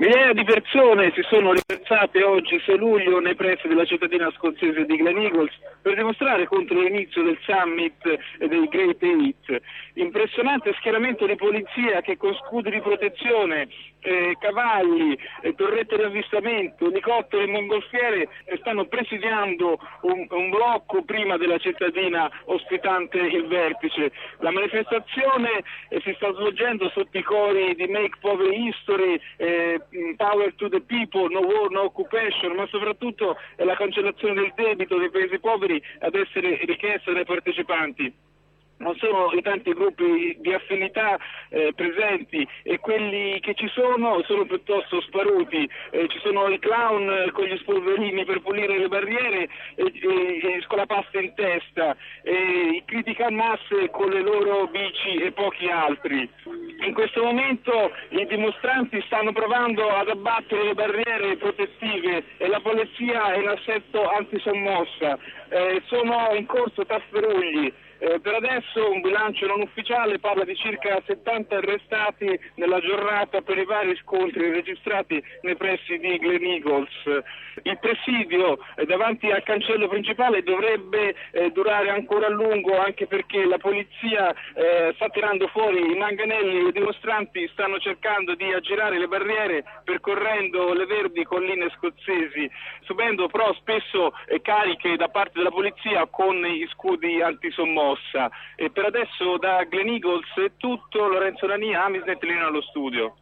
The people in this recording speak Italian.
Migliaia di persone si sono riversate oggi 6 luglio nei pressi della cittadina scozzese di Gleneagles per dimostrare contro l'inizio del summit dei Great Eight. Impressionante schieramento di polizia che con scudi di protezione, cavalli, torrette di avvistamento, elicotteri e mongolfiere stanno presidiando un blocco prima della cittadina ospitante il vertice. La manifestazione si sta svolgendo sotto i cori di Make Poverty History, Power to the People, No War, No Occupation, ma soprattutto è la cancellazione del debito dei paesi poveri ad essere richiesta dai partecipanti. Non sono i tanti gruppi di affinità presenti e quelli che ci sono piuttosto sparuti. Ci sono i clown con gli spolverini per pulire le barriere e con la pasta in testa, i critica masse con le loro bici e pochi altri. In questo momento i dimostranti stanno provando ad abbattere le barriere protettive e la polizia è in assetto antisommossa. Sono in corso tafferugli. Per adesso un bilancio non ufficiale parla di circa 70 arrestati nella giornata per i vari scontri registrati nei pressi di Gleneagles. Il presidio davanti al cancello principale dovrebbe durare ancora a lungo, anche perché la polizia sta tirando fuori i manganelli, i dimostranti stanno cercando di aggirare le barriere percorrendo le verdi colline scozzesi, subendo però spesso cariche da parte della polizia con gli scudi antisommossa. E per adesso da Gleneagles è tutto. Lorenzo Nania, Amisnet, Lino allo studio.